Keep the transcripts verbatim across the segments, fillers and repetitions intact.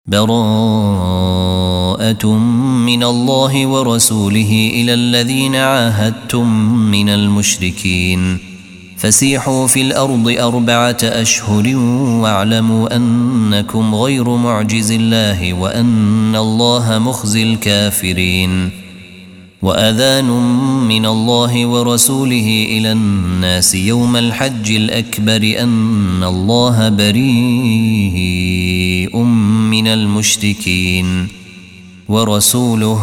براءة من الله ورسوله إلى الذين عاهدتم من المشركين فسيحوا في الأرض أربعة أشهر واعلموا أنكم غير معجز الله وأن الله مخزي الكافرين. وأذان من الله ورسوله إلى الناس يوم الحج الأكبر أن الله بريء من المشركين ورسوله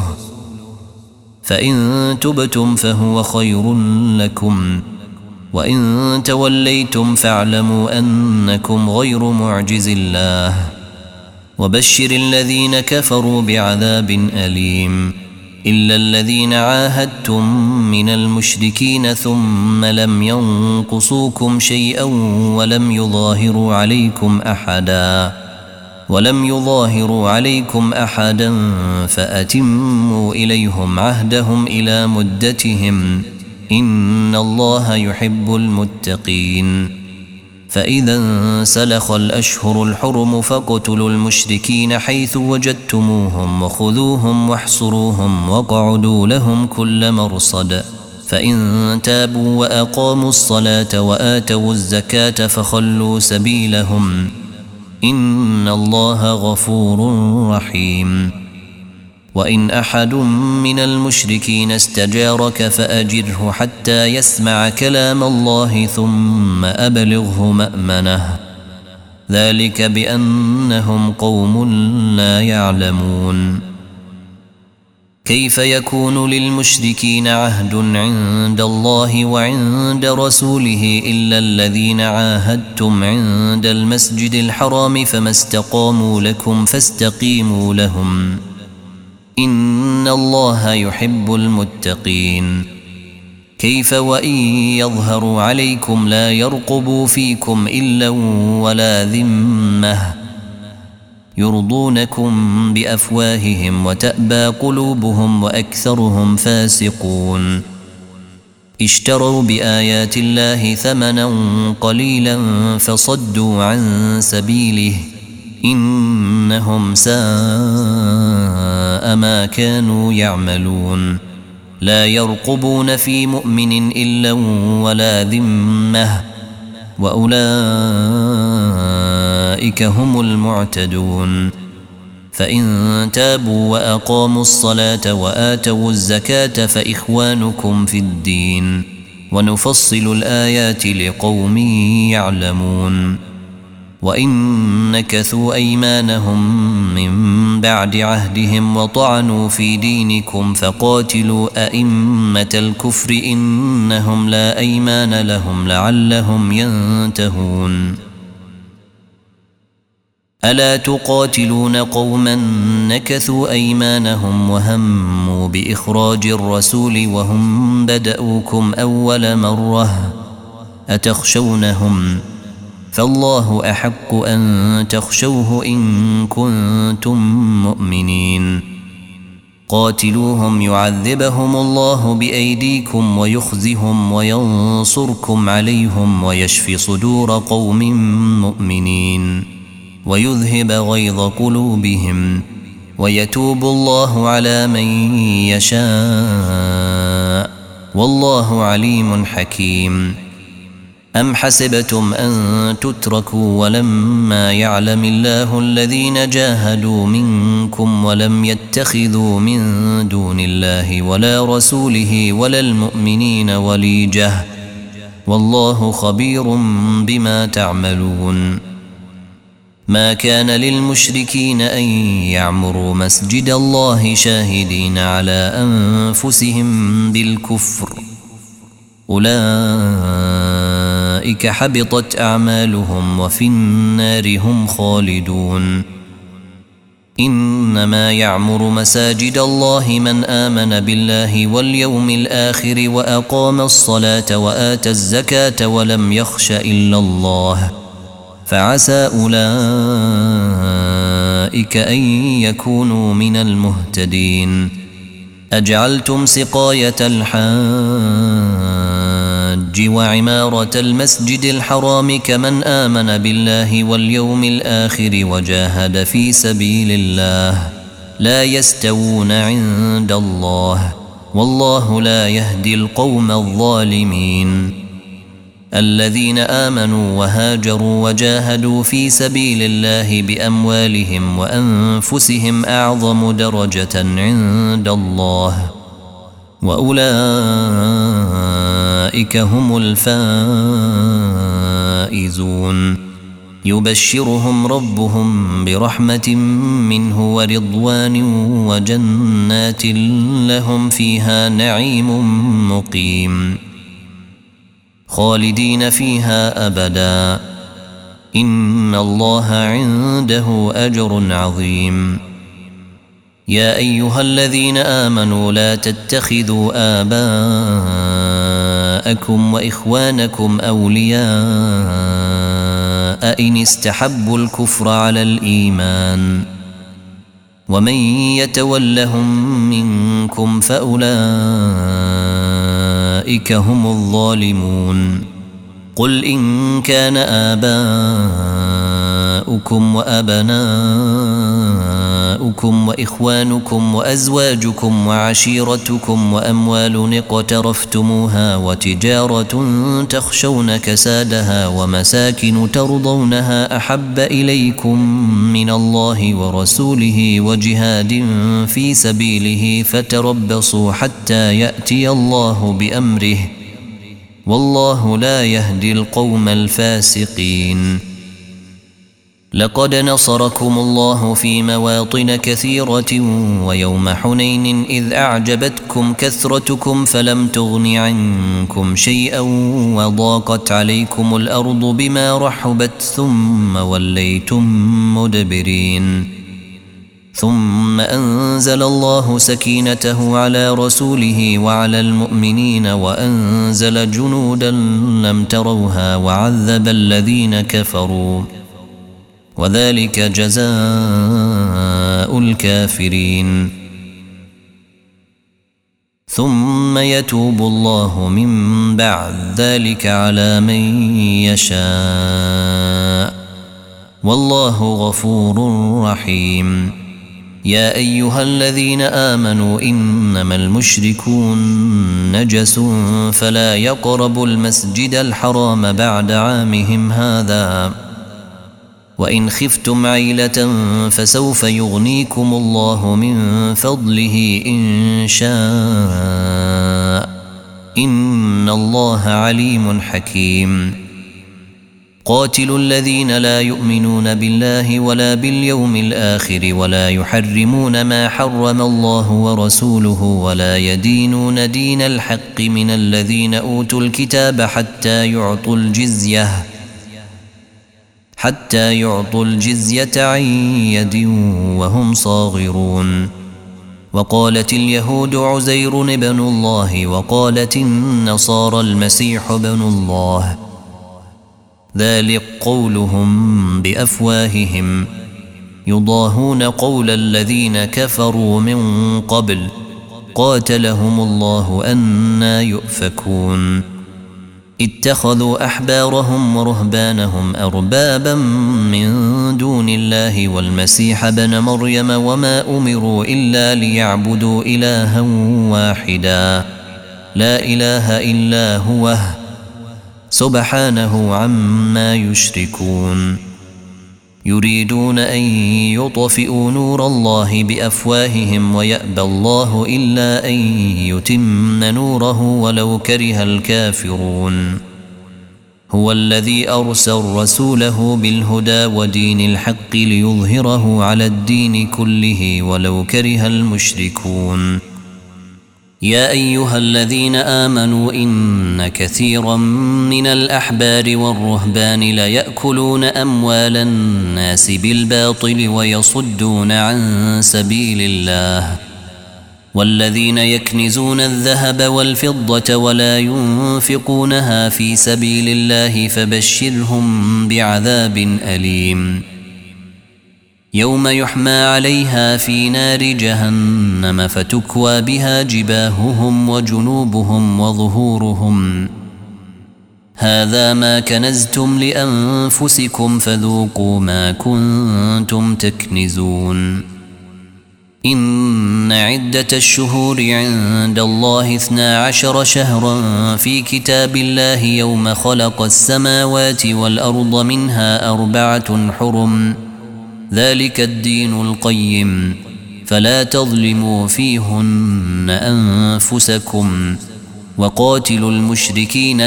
فإن تبتم فهو خير لكم وإن توليتم فاعلموا أنكم غير معجز الله وبشر الذين كفروا بعذاب أليم إلا الذين عاهدتم من المشركين ثم لم ينقصوكم شيئا ولم يظاهروا عليكم أحدا ولم يظاهروا عليكم أحدا فأتموا إليهم عهدهم إلى مدتهم إن الله يحب المتقين. فإذا انسلخ الأشهر الحرم فاقتلوا المشركين حيث وجدتموهم وخذوهم واحصروهم واقعدوا لهم كل مرصد فإن تابوا وأقاموا الصلاة وآتوا الزكاة فخلوا سبيلهم إن الله غفور رحيم. وإن أحد من المشركين استجارك فأجره حتى يسمع كلام الله ثم أبلغه مأمنه ذلك بأنهم قوم لا يعلمون. كيف يكون للمشركين عهد عند الله وعند رسوله إلا الذين عاهدتم عند المسجد الحرام فما استقاموا لكم فاستقيموا لهم إن الله يحب المتقين. كيف وإن يظهروا عليكم لا يرقبوا فيكم إلا ولا ذمة يرضونكم بأفواههم وتأبى قلوبهم وأكثرهم فاسقون. اشتروا بآيات الله ثمنا قليلا فصدوا عن سبيله إنهم ساء ما كانوا يعملون. لا يرقبون في مؤمن إلا ولا ذمة وأولئك هم المعتدون. فإن تابوا وأقاموا الصلاة وآتوا الزكاة فإخوانكم في الدين ونفصل الآيات لقوم يعلمون. وإن نكثوا أيمانهم من بعد عهدهم وطعنوا في دينكم فقاتلوا أئمة الكفر إنهم لا أيمان لهم لعلهم ينتهون. ألا تقاتلون قوما نكثوا أيمانهم وهموا بإخراج الرسول وهم بدأوكم أول مرة أتخشونهم فالله أحق أن تخشوه إن كنتم مؤمنين. قاتلوهم يعذبهم الله بأيديكم ويخزهم وينصركم عليهم ويشفي صدور قوم مؤمنين ويذهب غيظ قلوبهم ويتوب الله على من يشاء والله عليم حكيم. أم حسبتم أن تتركوا ولما يعلم الله الذين جاهدوا منكم ولم يتخذوا من دون الله ولا رسوله ولا المؤمنين وليجة والله خبير بما تعملون. ما كان للمشركين أن يعمروا مسجد الله شاهدين على أنفسهم بالكفر أولئك حبطت أعمالهم وفي النار هم خالدون. إنما يعمر مساجد الله من آمن بالله واليوم الآخر وأقام الصلاة وآتى الزكاة ولم يخش إلا الله فعسى أولئك أن يكونوا من المهتدين. أجعلتم سقاية الحاج الحج وعمارة المسجد الحرام كمن آمن بالله واليوم الآخر وجاهد في سبيل الله لا يستوون عند الله والله لا يهدي القوم الظالمين. الذين آمنوا وهاجروا وجاهدوا في سبيل الله بأموالهم وأنفسهم أعظم درجة عند الله وأولئك هم الفائزون. يبشرهم ربهم برحمة منه ورضوان وجنات لهم فيها نعيم مقيم خالدين فيها أبدا إن الله عنده أجر عظيم. يا أيها الذين آمنوا لا تتخذوا آباءكم وإخوانكم أولياء إن استحبوا الكفر على الإيمان ومن يتولهم منكم فأولئك هم الظالمون. قل إن كان آباؤكم وأبناؤكم وإخوانكم وأزواجكم وعشيرتكم وأموال اقترفتموها وتجارة تخشون كسادها ومساكن ترضونها أحب إليكم من الله ورسوله وجهاد في سبيله فتربصوا حتى يأتي الله بأمره والله لا يهدي القوم الفاسقين. لقد نصركم الله في مواطن كثيرة ويوم حنين إذ أعجبتكم كثرتكم فلم تغن عنكم شيئا وضاقت عليكم الأرض بما رحبت ثم وليتم مدبرين. ثم أنزل الله سكينته على رسوله وعلى المؤمنين وأنزل جنودا لم تروها وعذب الذين كفروا وذلك جزاء الكافرين. ثم يتوب الله من بعد ذلك على من يشاء والله غفور رحيم. يا أيها الذين آمنوا إنما المشركون نجس فلا يقربوا المسجد الحرام بعد عامهم هذا وإن خفتم عيلة فسوف يغنيكم الله من فضله إن شاء إن الله عليم حكيم. قاتلوا الذين لا يؤمنون بالله ولا باليوم الآخر ولا يحرمون ما حرم الله ورسوله ولا يدينون دين الحق من الذين أوتوا الكتاب حتى يعطوا الجزية حتى يعطوا الجزية عن يد وهم صاغرون. وقالت اليهود عزير ابن الله وقالت النصارى المسيح ابن الله ذلك قولهم بأفواههم يضاهون قول الذين كفروا من قبل قاتلهم الله أنى يؤفكون. اتخذوا أحبارهم ورهبانهم أربابا من دون الله والمسيح ابن مريم وما أمروا إلا ليعبدوا إلها واحدا لا إله إلا هو سبحانه عما يشركون. يريدون أن يطفئوا نور الله بأفواههم ويأبى الله إلا أن يتم نوره ولو كره الكافرون. هو الذي أرسل رسوله بالهدى ودين الحق ليظهره على الدين كله ولو كره المشركون. يا أيها الذين آمنوا إن كثيرا من الأحبار والرهبان ليأكلون أموال الناس بالباطل ويصدون عن سبيل الله والذين يكنزون الذهب والفضة ولا ينفقونها في سبيل الله فبشرهم بعذاب أليم. يوم يحمى عليها في نار جهنم فتكوى بها جباههم وجنوبهم وظهورهم هذا ما كنزتم لأنفسكم فذوقوا ما كنتم تكنزون إن عدة الشهور عند الله اثنا عشر شهرا في كتاب الله يوم خلق السماوات والأرض منها أربعة حرم ذلك الدين القيم فلا تظلموا فيهن أنفسكم وقاتلوا المشركين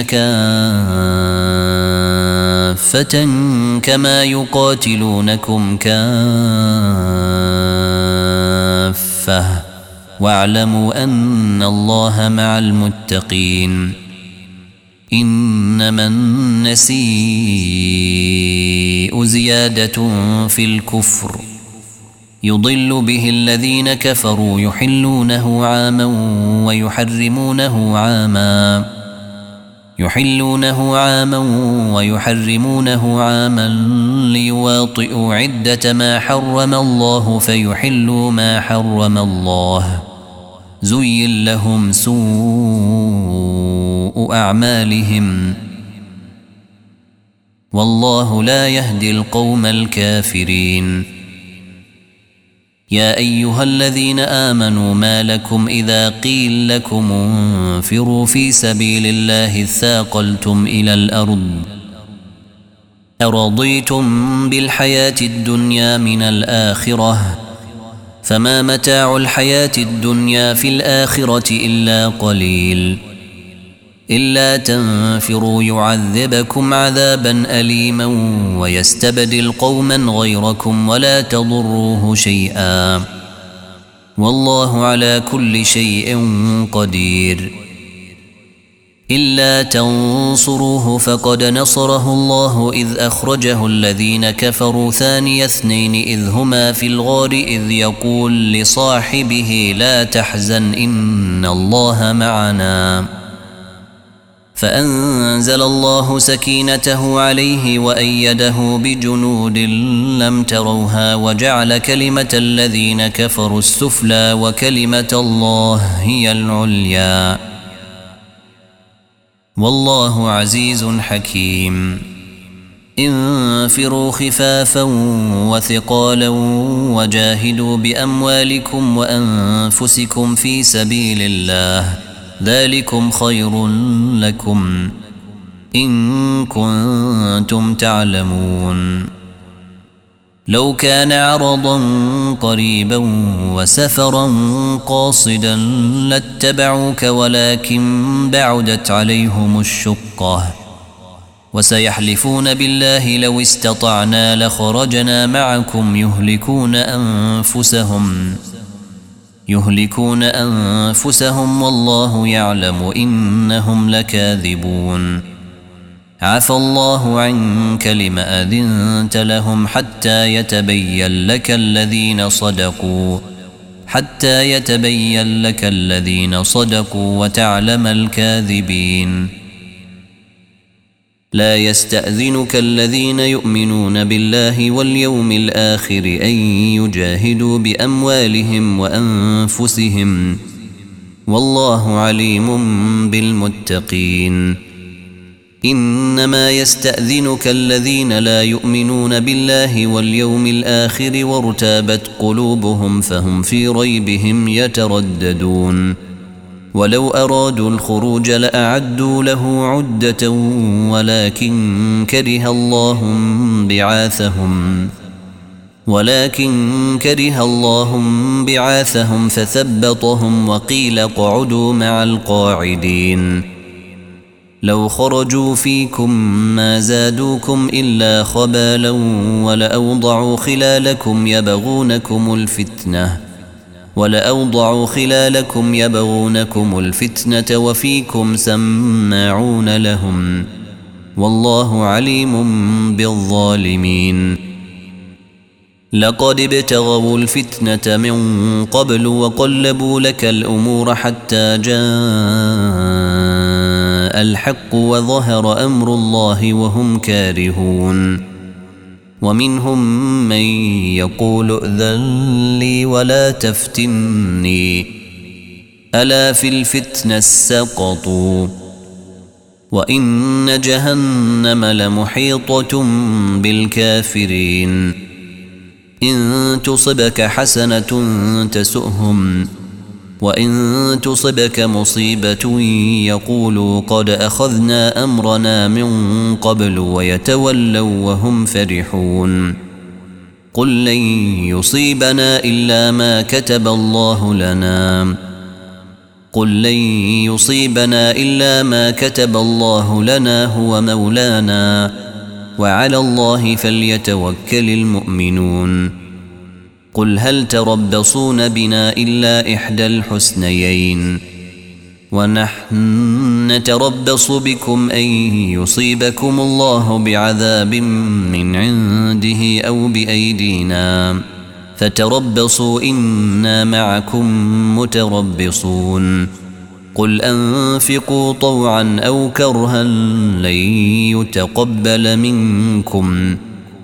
كافة كما يقاتلونكم كافة واعلموا أن الله مع المتقين إنما النسيء زيادة في الكفر يضل به الذين كفروا يحلونه عاما ويحرمونه عاما يحلونه عاما ويحرمونه عاما ليواطئوا عدة ما حرم الله فيحلوا ما حرم الله زين لهم سوء أعمالهم والله لا يهدي القوم الكافرين يا أيها الذين آمنوا ما لكم إذا قيل لكم انفروا في سبيل الله اثاقلتم إلى الأرض أرضيتم بالحياة الدنيا من الآخرة فما متاع الحياة الدنيا في الآخرة إلا قليل إلا تنفروا يعذبكم عذابا أليما ويستبدل قوما غيركم ولا تضروه شيئا والله على كل شيء قدير إلا تنصروه فقد نصره الله إذ أخرجه الذين كفروا ثاني اثنين إذ هما في الغار إذ يقول لصاحبه لا تحزن إن الله معنا فأنزل الله سكينته عليه وأيده بجنود لم تروها وجعل كلمة الذين كفروا السفلى وكلمة الله هي العليا والله عزيز حكيم انفروا خفافا وثقالا وجاهدوا بأموالكم وأنفسكم في سبيل الله ذلكم خير لكم إن كنتم تعلمون لو كان عرضا قريبا وسفرا قاصدا لاتبعوك ولكن بعدت عليهم الشقة وسيحلفون بالله لو استطعنا لخرجنا معكم يهلكون أنفسهم يهلكون أنفسهم والله يعلم إنهم لكاذبون عفى الله عنك لم أذنت لهم حتى يتبين لك الذين صدقوا حتى يتبين لك الذين صدقوا وتعلم الكاذبين لا يستأذنك الذين يؤمنون بالله واليوم الآخر أن يجاهدوا بأموالهم وأنفسهم والله عليم بالمتقين إنما يستأذنك الذين لا يؤمنون بالله واليوم الآخر وارتابت قلوبهم فهم في ريبهم يترددون ولو أرادوا الخروج لأعدوا له عدة ولكن كره الله بعاثهم ولكن كره الله بعاثهم فثبطهم وقيل اقعدوا مع القاعدين لو خرجوا فيكم ما زادوكم إلا خبالا ولأوضعوا خلالكم يبغونكم الفتنة ولأوضعوا خلالكم يبغونكم الفتنة وفيكم سماعون لهم والله عليم بالظالمين لقد ابتغوا الفتنة من قبل وقلبوا لك الأمور حتى جاء الحق وظهر أمر الله وهم كارهون ومنهم من يقول ائذن لي ولا تفتني ألا في الفتنة سقطوا وإن جهنم لمحيطة بالكافرين إن تصبك حسنة تسؤهم وإن تصبك مصيبة يقولوا قد أخذنا أمرنا من قبل ويتولوا وهم فرحون قل لن يصيبنا إلا ما كتب الله لنا قل لن يصيبنا إلا ما كتب الله لنا هو مولانا وعلى الله فليتوكل المؤمنون قل هل تربصون بنا إلا إحدى الحسنيين ونحن نتربص بكم أن يصيبكم الله بعذاب من عنده أو بأيدينا فتربصوا إنا معكم متربصون قل أنفقوا طوعا أو كرها لن يتقبل منكم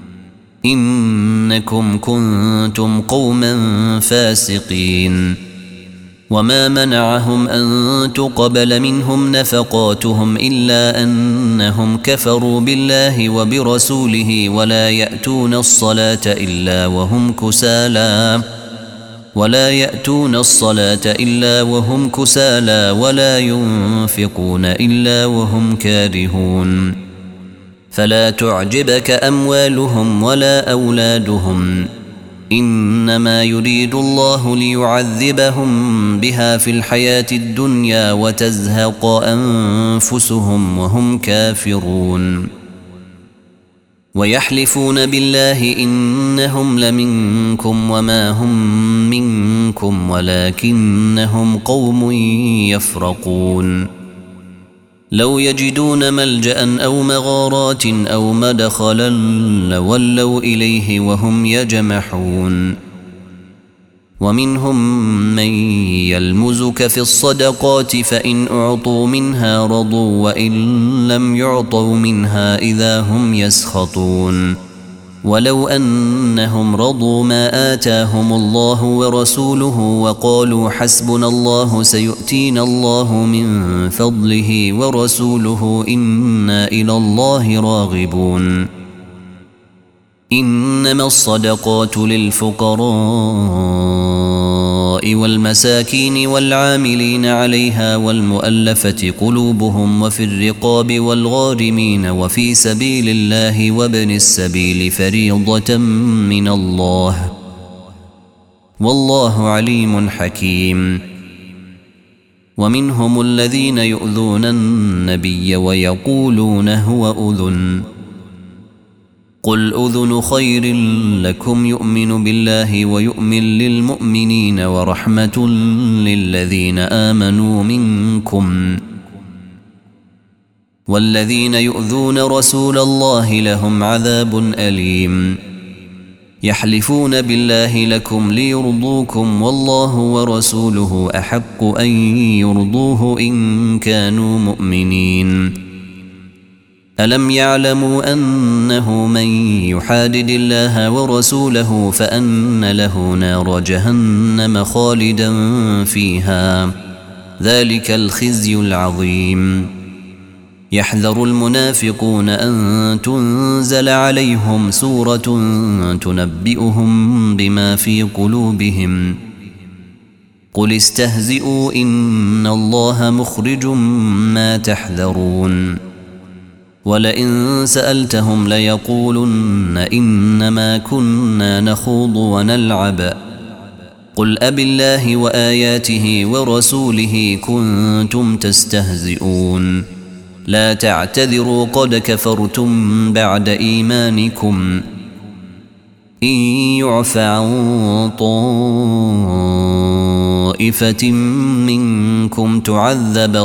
إنكم كنتم قوما فاسقين وما منعهم أن تقبل منهم نفقاتهم إلا أنهم كفروا بالله وبرسوله ولا يأتون الصلاة إلا وهم كسالى ولا يأتون الصلاة إلا وهم كسالى ولا ينفقون إلا وهم كارهون فلا تعجبك أموالهم ولا أولادهم إنما يريد الله ليعذبهم بها في الحياة الدنيا وتزهق أنفسهم وهم كافرون ويحلفون بالله إنهم لمنكم وما هم منكم ولكنهم قوم يفرقون لو يجدون ملجأ أو مغارات أو مدخلا لولوا إليه وهم يجمحون ومنهم من يلمزك في الصدقات فإن أعطوا منها رضوا وإن لم يعطوا منها إذا هم يسخطون ولو أنهم رضوا ما آتاهم الله ورسوله وقالوا حسبنا الله سيؤتينا الله من فضله ورسوله إنا إلى الله راغبون إنما الصدقات للفقراء والمساكين والعاملين عليها والمؤلفة قلوبهم وفي الرقاب والغارمين وفي سبيل الله وابن السبيل فريضة من الله والله عليم حكيم ومنهم الذين يؤذون النبي ويقولون هو أذن قل أذن خير لكم يؤمن بالله ويؤمن للمؤمنين ورحمة للذين آمنوا منكم والذين يؤذون رسول الله لهم عذاب أليم يحلفون بالله لكم ليرضوكم والله ورسوله أحق أن يرضوه إن كانوا مؤمنين ألم يعلموا أنه من يحادد الله ورسوله فأن له نار جهنم خالدا فيها ذلك الخزي العظيم يحذر المنافقون أن تنزل عليهم سورة تنبئهم بما في قلوبهم قل استهزئوا إن الله مخرج ما تحذرون ولئن سألتهم ليقولن إنما كنا نخوض ونلعب قل أبالله وآياته ورسوله كنتم تستهزئون لا تعتذروا قد كفرتم بعد إيمانكم إن يعف عن طائفة منكم تعذب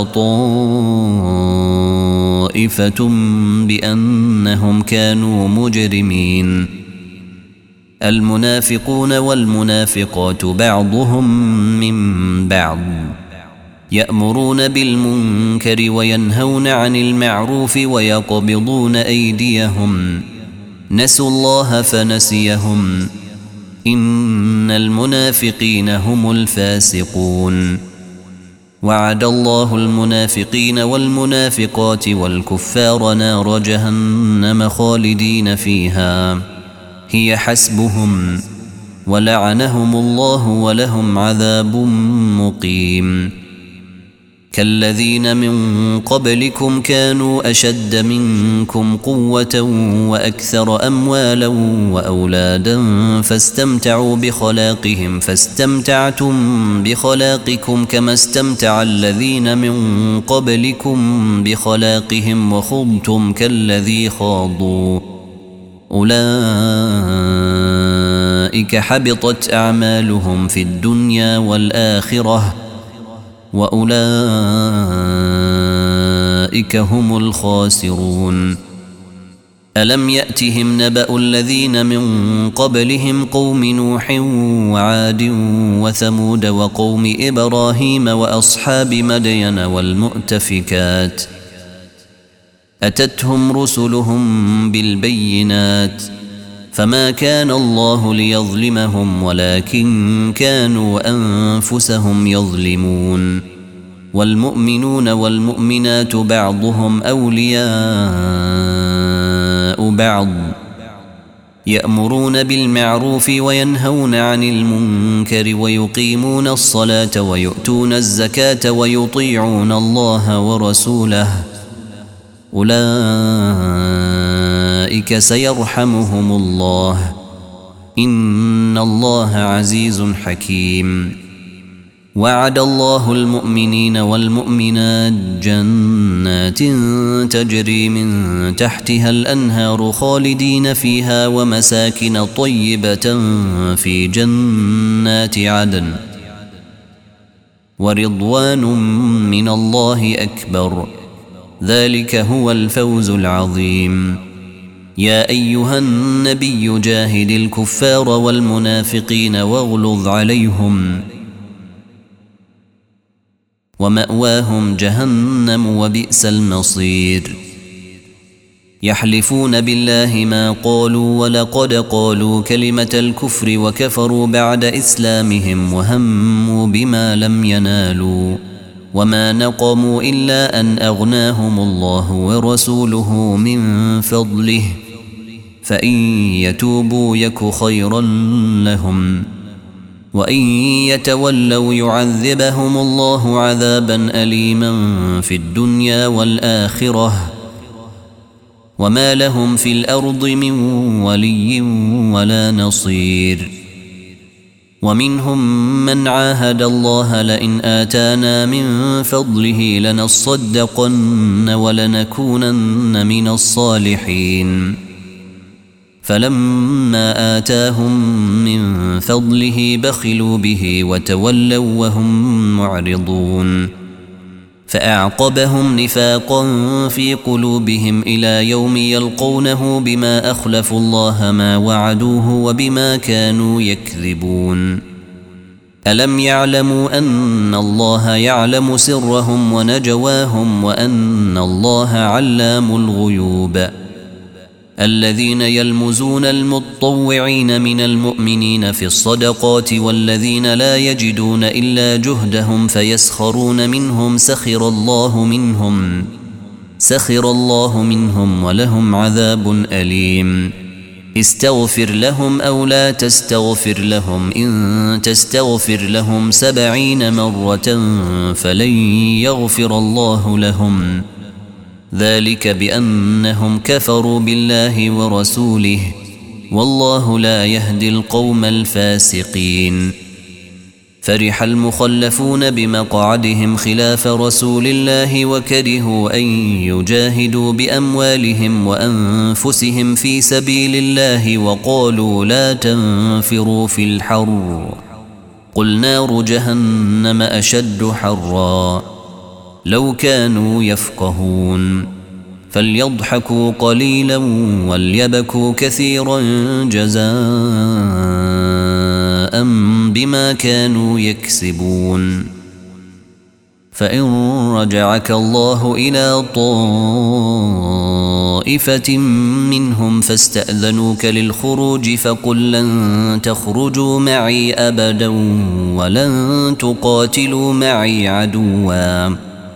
طائفة بأنهم كانوا مجرمين المنافقون والمنافقات بعضهم من بعض يأمرون بالمنكر وينهون عن المعروف ويقبضون أيديهم نسوا الله فنسيهم إن المنافقين هم الفاسقون وعد الله المنافقين والمنافقات والكفار نار جهنم خالدين فيها هي حسبهم ولعنهم الله ولهم عذاب مقيم كالذين من قبلكم كانوا أشد منكم قوة وأكثر أموالا وأولادا فاستمتعوا بخلاقهم فاستمتعتم بخلاقكم كما استمتع الذين من قبلكم بخلاقهم وخضتم كالذي خاضوا أولئك حبطت أعمالهم في الدنيا والآخرة وأولئك هم الخاسرون ألم يأتهم نبأ الذين من قبلهم قوم نوح وعاد وثمود وقوم إبراهيم وأصحاب مدين والمؤتفكات أتتهم رسلهم بالبينات فما كان الله ليظلمهم ولكن كانوا أنفسهم يظلمون والمؤمنون والمؤمنات بعضهم أولياء بعض يأمرون بالمعروف وينهون عن المنكر ويقيمون الصلاة ويؤتون الزكاة ويطيعون الله ورسوله أولئك سيرحمهم الله إن الله عزيز حكيم وعد الله المؤمنين والمؤمنات جنات تجري من تحتها الأنهار خالدين فيها ومساكن طيبة في جنات عدن ورضوان من الله أكبر ذلك هو الفوز العظيم يا أيها النبي جاهد الكفار والمنافقين واغلظ عليهم ومأواهم جهنم وبئس المصير يحلفون بالله ما قالوا ولقد قالوا كلمة الكفر وكفروا بعد إسلامهم وهموا بما لم ينالوا وما نقموا إلا أن أغناهم الله ورسوله من فضله فإن يتوبوا يك خيرا لهم وإن يتولوا يعذبهم الله عذابا أليما في الدنيا والآخرة وما لهم في الأرض من ولي ولا نصير ومنهم من عاهد الله لئن آتانا من فضله لنصدقن ولنكونن من الصالحين فلما آتاهم من فضله بخلوا به وتولوا وهم معرضون فأعقبهم نفاقا في قلوبهم إلى يوم يلقونه بما أخلفوا الله ما وعدوه وبما كانوا يكذبون ألم يعلموا أن الله يعلم سرهم ونجواهم وأن الله علام الغيوب الذين يلمزون المتطوعين من المؤمنين في الصدقات والذين لا يجدون إلا جهدهم فيسخرون منهم سخر الله منهم سخر الله منهم ولهم عذاب أليم استغفر لهم أو لا تستغفر لهم إن تستغفر لهم سبعين مرة فلن يغفر الله لهم ذلك بأنهم كفروا بالله ورسوله والله لا يهدي القوم الفاسقين فرح المخلفون بمقعدهم خلاف رسول الله وكرهوا أن يجاهدوا بأموالهم وأنفسهم في سبيل الله وقالوا لا تنفروا في الحر قل نار جهنم أشد حرا لو كانوا يفقهون فليضحكوا قليلا وليبكوا كثيرا جزاء بما كانوا يكسبون فإن رجعك الله إلى طائفة منهم فاستأذنوك للخروج فقل لن تخرجوا معي أبدا ولن تقاتلوا معي عدوا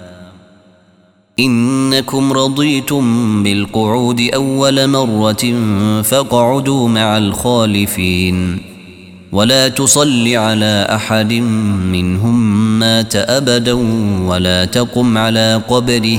إنكم رضيتم بالقعود أول مرة فاقعدوا مع الخالفين ولا تصل على أحد منهم مات أبدا ولا تقم على قبره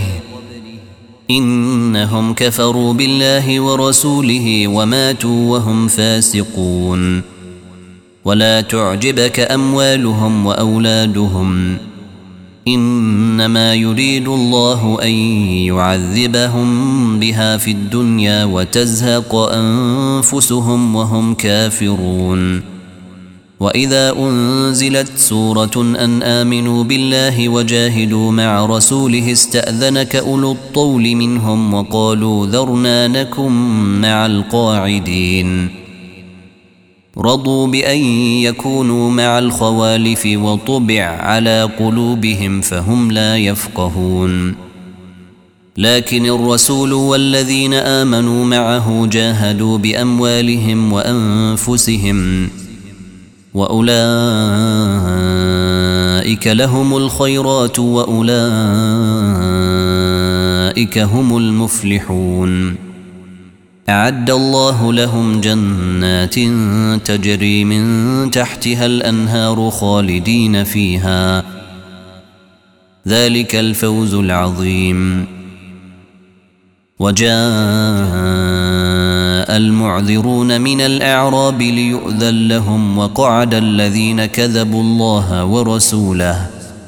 إنهم كفروا بالله ورسوله وماتوا وهم فاسقون ولا تعجبك أموالهم وأولادهم إنما يريد الله أن يعذبهم بها في الدنيا وتزهق أنفسهم وهم كافرون وإذا أنزلت سورة أن آمنوا بالله وجاهدوا مع رسوله استأذنك أولو الطول منهم وقالوا ذرنا نكن مع القاعدين رضوا بأن يكونوا مع الخوالف وطبع على قلوبهم فهم لا يفقهون لكن الرسول والذين آمنوا معه جاهدوا بأموالهم وأنفسهم وأولئك لهم الخيرات وأولئك هم المفلحون أعد الله لهم جنات تجري من تحتها الأنهار خالدين فيها ذلك الفوز العظيم وجاء المعذرون من الأعراب ليؤذن لهم وقعد الذين كذبوا الله ورسوله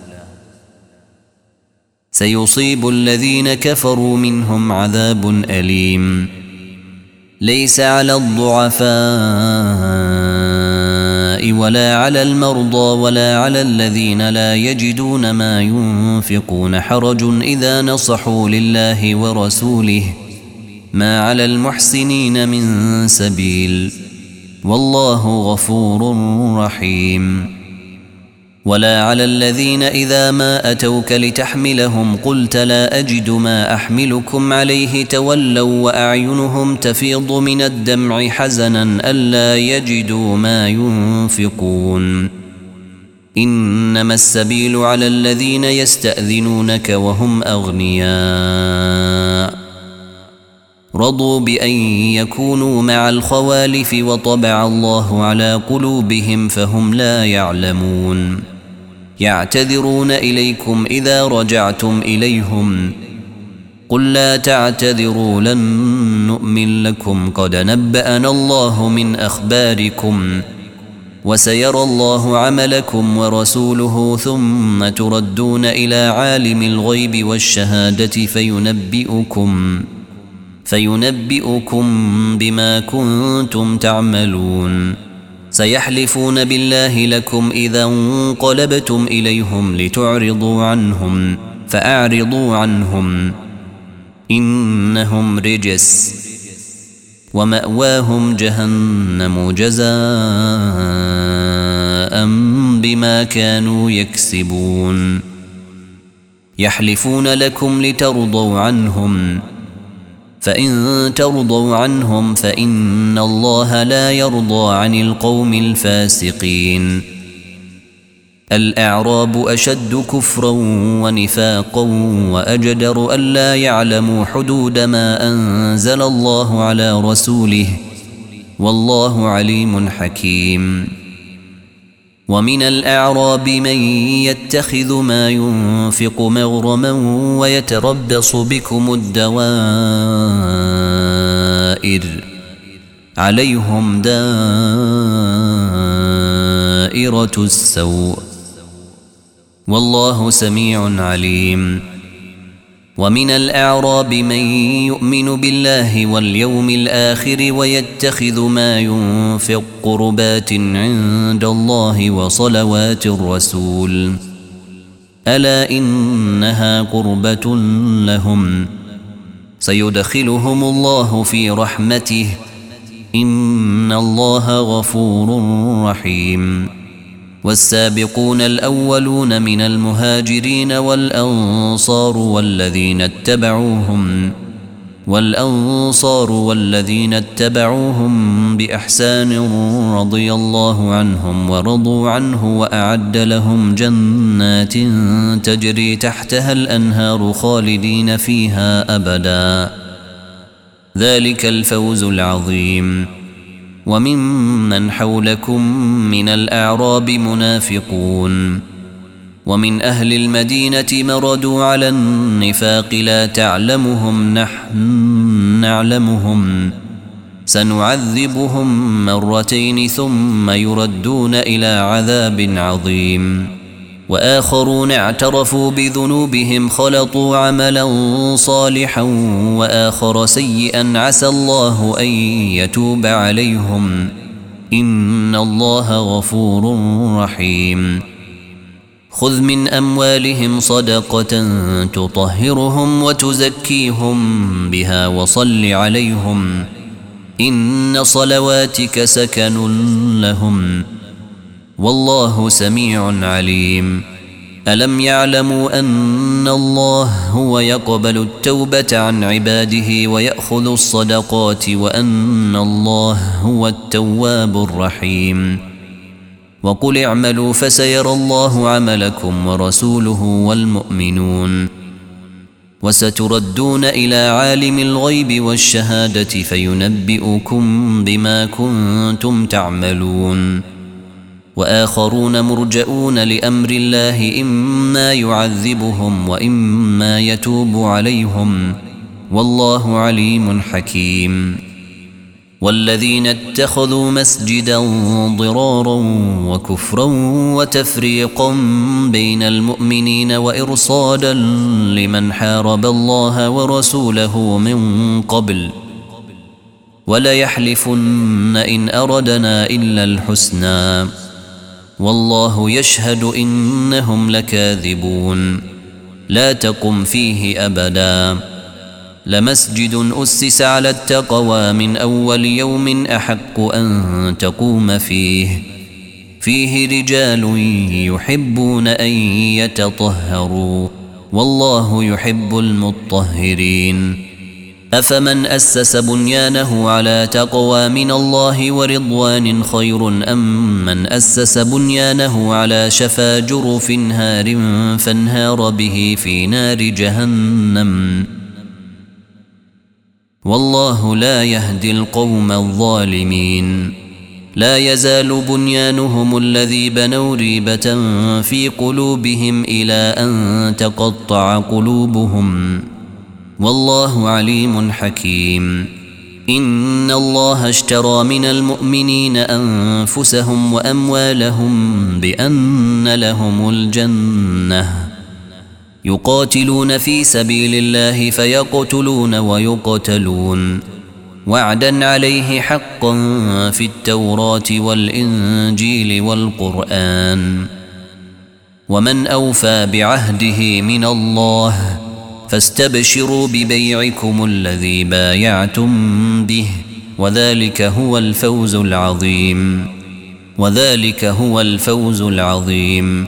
سيصيب الذين كفروا منهم عذاب أليم ليس على الضعفاء ولا على المرضى ولا على الذين لا يجدون ما ينفقون حرج إذا نصحوا لله ورسوله ما على المحسنين من سبيل والله غفور رحيم ولا على الذين إذا ما أتوك لتحملهم قلت لا أجد ما أحملكم عليه تولوا وأعينهم تفيض من الدمع حزنا ألا يجدوا ما ينفقون إنما السبيل على الذين يستأذنونك وهم أغنياء رضوا بأن يكونوا مع الخوالف وطبع الله على قلوبهم فهم لا يعلمون يعتذرون إليكم إذا رجعتم إليهم قل لا تعتذروا لن نؤمن لكم قد نبأنا الله من أخباركم وسيرى الله عملكم ورسوله ثم تردون إلى عالم الغيب والشهادة فينبئكم فينبئكم بما كنتم تعملون سيحلفون بالله لكم إذا انقلبتم إليهم لتعرضوا عنهم فأعرضوا عنهم إنهم رجس ومأواهم جهنم جزاء بما كانوا يكسبون يحلفون لكم لترضوا عنهم فإن ترضوا عنهم فإن الله لا يرضى عن القوم الفاسقين الأعراب أشد كفرا ونفاقا وأجدر ألا يعلموا حدود ما أنزل الله على رسوله والله عليم حكيم ومن الأعراب من يتخذ ما ينفق مغرما ويتربص بكم الدوائر عليهم دائرة السوء والله سميع عليم ومن الأعراب من يؤمن بالله واليوم الآخر ويتخذ ما ينفق قربات عند الله وصلوات الرسول ألا إنها قربة لهم سيدخلهم الله في رحمته إن الله غفور رحيم والسابقون الأولون من المهاجرين والأنصار والذين اتبعوهم والأنصار والذين اتبعوهم بإحسان رضي الله عنهم ورضوا عنه وأعد لهم جنات تجري تحتها الأنهار خالدين فيها أبدا ذلك الفوز العظيم. وممن حولكم من الأعراب منافقون ومن أهل المدينة مردوا على النفاق لا تعلمهم نحن نعلمهم سنعذبهم مرتين ثم يردون إلى عذاب عظيم. وآخرون اعترفوا بذنوبهم خلطوا عملا صالحا وآخر سيئا عسى الله أن يتوب عليهم إن الله غفور رحيم. خذ من أموالهم صدقة تطهرهم وتزكيهم بها وصل عليهم إن صلواتك سكن لهم والله سميع عليم. ألم يعلموا أن الله هو يقبل التوبة عن عباده ويأخذ الصدقات وأن الله هو التواب الرحيم. وقل اعملوا فسيرى الله عملكم ورسوله والمؤمنون وستردون إلى عالم الغيب والشهادة فينبئكم بما كنتم تعملون. وآخرون مرجئون لأمر الله إما يعذبهم وإما يتوب عليهم والله عليم حكيم. والذين اتخذوا مسجدا ضرارا وكفرا وتفريقا بين المؤمنين وإرصادا لمن حارب الله ورسوله من قبل وليحلفن إن أردنا إلا الحسنى والله يشهد إنهم لكاذبون. لا تقم فيه أبدا لمسجد أسس على التقوى من أول يوم أحق أن تقوم فيه فيه رجال يحبون أن يتطهروا والله يحب المطهرين. أفمن أسس بنيانه على تقوى من الله ورضوان خير أم من أسس بنيانه على شفا جرف هار فانهار به في نار جهنم والله لا يهدي القوم الظالمين. لا يزال بنيانهم الذي بنوا ريبة في قلوبهم إلى أن تقطع قلوبهم والله عليم حكيم. إن الله اشترى من المؤمنين أنفسهم وأموالهم بأن لهم الجنة يقاتلون في سبيل الله فيقتلون ويقتلون وعدا عليه حقا في التوراة والإنجيل والقرآن ومن أوفى بعهده من الله فاستبشروا ببيعكم الذي بايعتم به وذلك هو الفوز العظيم وذلك هو الفوز العظيم.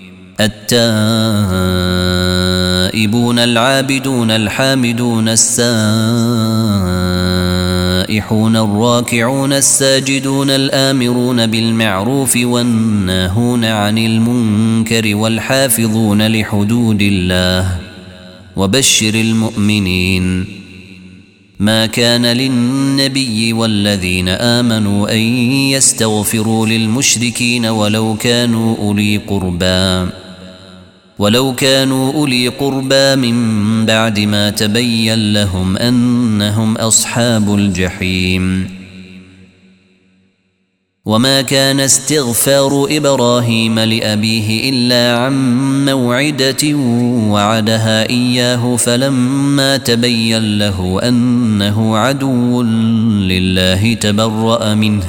التائبون العابدون الحامدون السائحون الراكعون الساجدون الآمرون بالمعروف والناهون عن المنكر والحافظون لحدود الله وبشر المؤمنين. ما كان للنبي والذين آمنوا أن يستغفروا للمشركين ولو كانوا أولي قربى ولو كانوا أولي قربى من بعد ما تبين لهم أنهم أصحاب الجحيم. وما كان استغفار إبراهيم لأبيه إلا عن موعدة وعدها إياه فلما تبين له أنه عدو لله تبرأ منه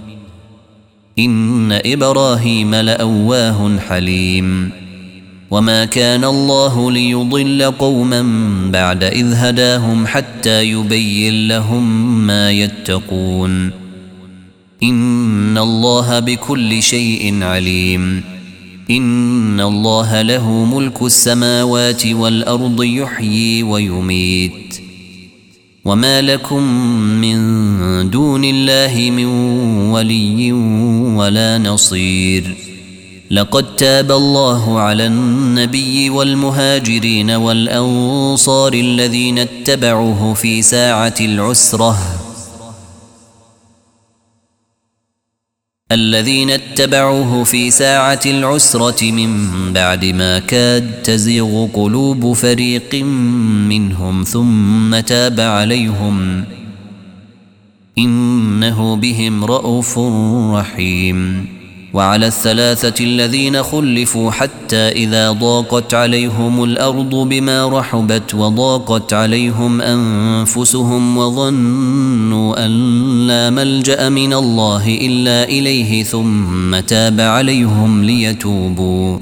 إن إبراهيم لأواه حليم. وما كان الله ليضل قوما بعد إذ هداهم حتى يبين لهم ما يتقون إن الله بكل شيء عليم إن الله له ملك السماوات والأرض يحيي ويميت وما لكم من دون الله من ولي ولا نصير لقد تاب الله على النبي والمهاجرين والأنصار الذين اتبعوه في ساعة العسرة الذين اتبعوه في ساعة العسرة من بعد ما كاد تزيغ قلوب فريق منهم ثم تاب عليهم إنه بهم رءوف رحيم وعلى الثلاثة الذين خلفوا حتى إذا ضاقت عليهم الأرض بما رحبت وضاقت عليهم أنفسهم وظنوا أن لا ملجأ من الله إلا إليه ثم تاب عليهم ليتوبوا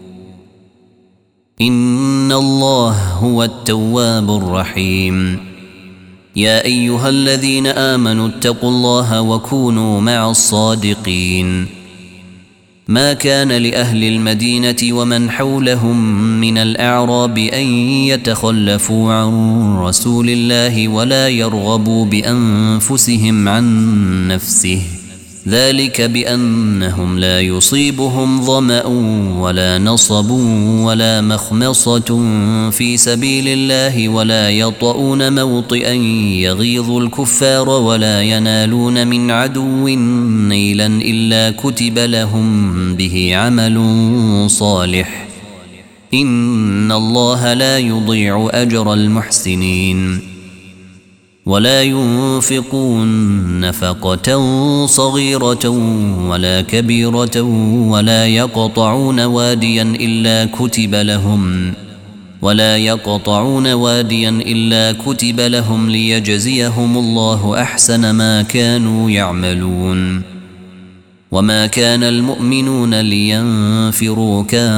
إن الله هو التواب الرحيم يا أيها الذين آمنوا اتقوا الله وكونوا مع الصادقين ما كان لأهل المدينة ومن حولهم من الأعراب أن يتخلفوا عن رسول الله ولا يرغبوا بأنفسهم عن نفسه ذلك بأنهم لا يصيبهم ظمأ ولا نصب ولا مخمصة في سبيل الله ولا يطؤون موطئا يغيظ الكفار ولا ينالون من عدو نيلا إلا كتب لهم به عمل صالح إن الله لا يضيع أجر المحسنين ولا ينفقون نفقة صغيرة ولا كبيرة ولا يقطعون واديا إلا كتب لهم ولا يقطعون واديا إلا كتب لهم ليجزيهم الله أحسن ما كانوا يعملون وما كان المؤمنون لينفروا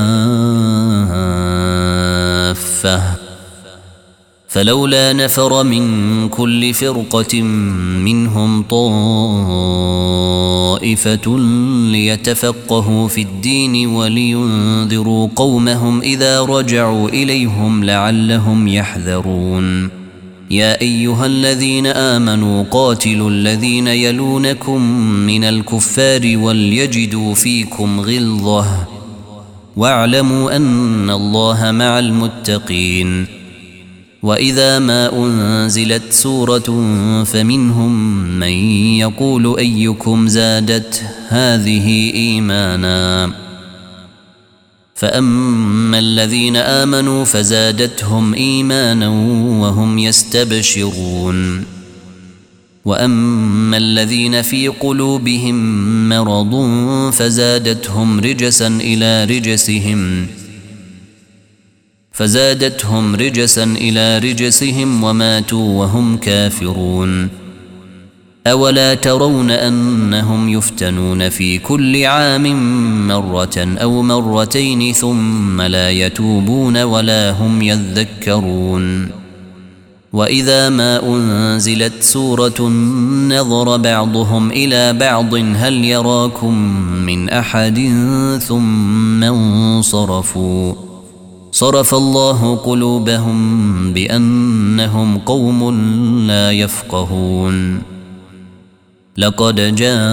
كافة فلولا نفر من كل فرقة منهم طائفة ليتفقهوا في الدين ولينذروا قومهم إذا رجعوا إليهم لعلهم يحذرون يا أيها الذين آمنوا قاتلوا الذين يلونكم من الكفار وليجدوا فيكم غلظة واعلموا أن الله مع المتقين وإذا ما أنزلت سورة فمنهم من يقول أيكم زادت هذه إيمانا فأما الذين آمنوا فزادتهم إيمانا وهم يستبشرون وأما الذين في قلوبهم مرض فزادتهم رجسا إلى رجسهم فزادتهم رجسا إلى رجسهم وماتوا وهم كافرون أولا ترون أنهم يفتنون في كل عام مرة أو مرتين ثم لا يتوبون ولا هم يذكرون وإذا ما أنزلت سورة نظر بعضهم إلى بعض هل يراكم من أحد ثم انصرفوا صرف الله قلوبهم بأنهم قوم لا يفقهون لقد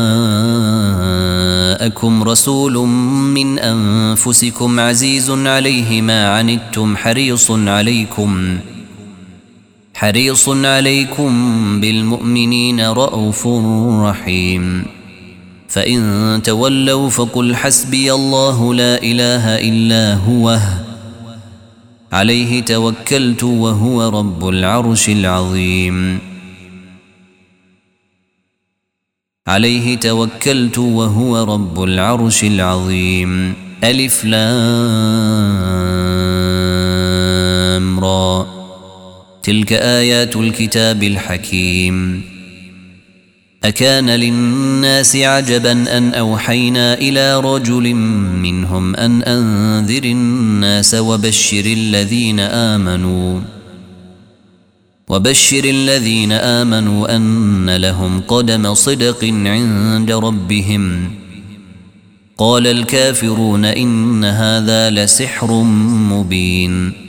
جاءكم رسول من أنفسكم عزيز عليه ما عنتم حريص عليكم حريص عليكم بالمؤمنين رءوف رحيم فإن تولوا فقل حسبي الله لا إله إلا هو عليه توكلت وهو رب العرش العظيم عليه توكلت وهو رب العرش العظيم ألف لام را تلك آيات الكتاب الحكيم أكان للناس عجبا أن أوحينا إلى رجل منهم أن أنذر الناس وبشر الذين آمنوا وبشر الذين آمنوا أن لهم قدم صدق عند ربهم. قال الكافرون إن هذا لسحر مبين.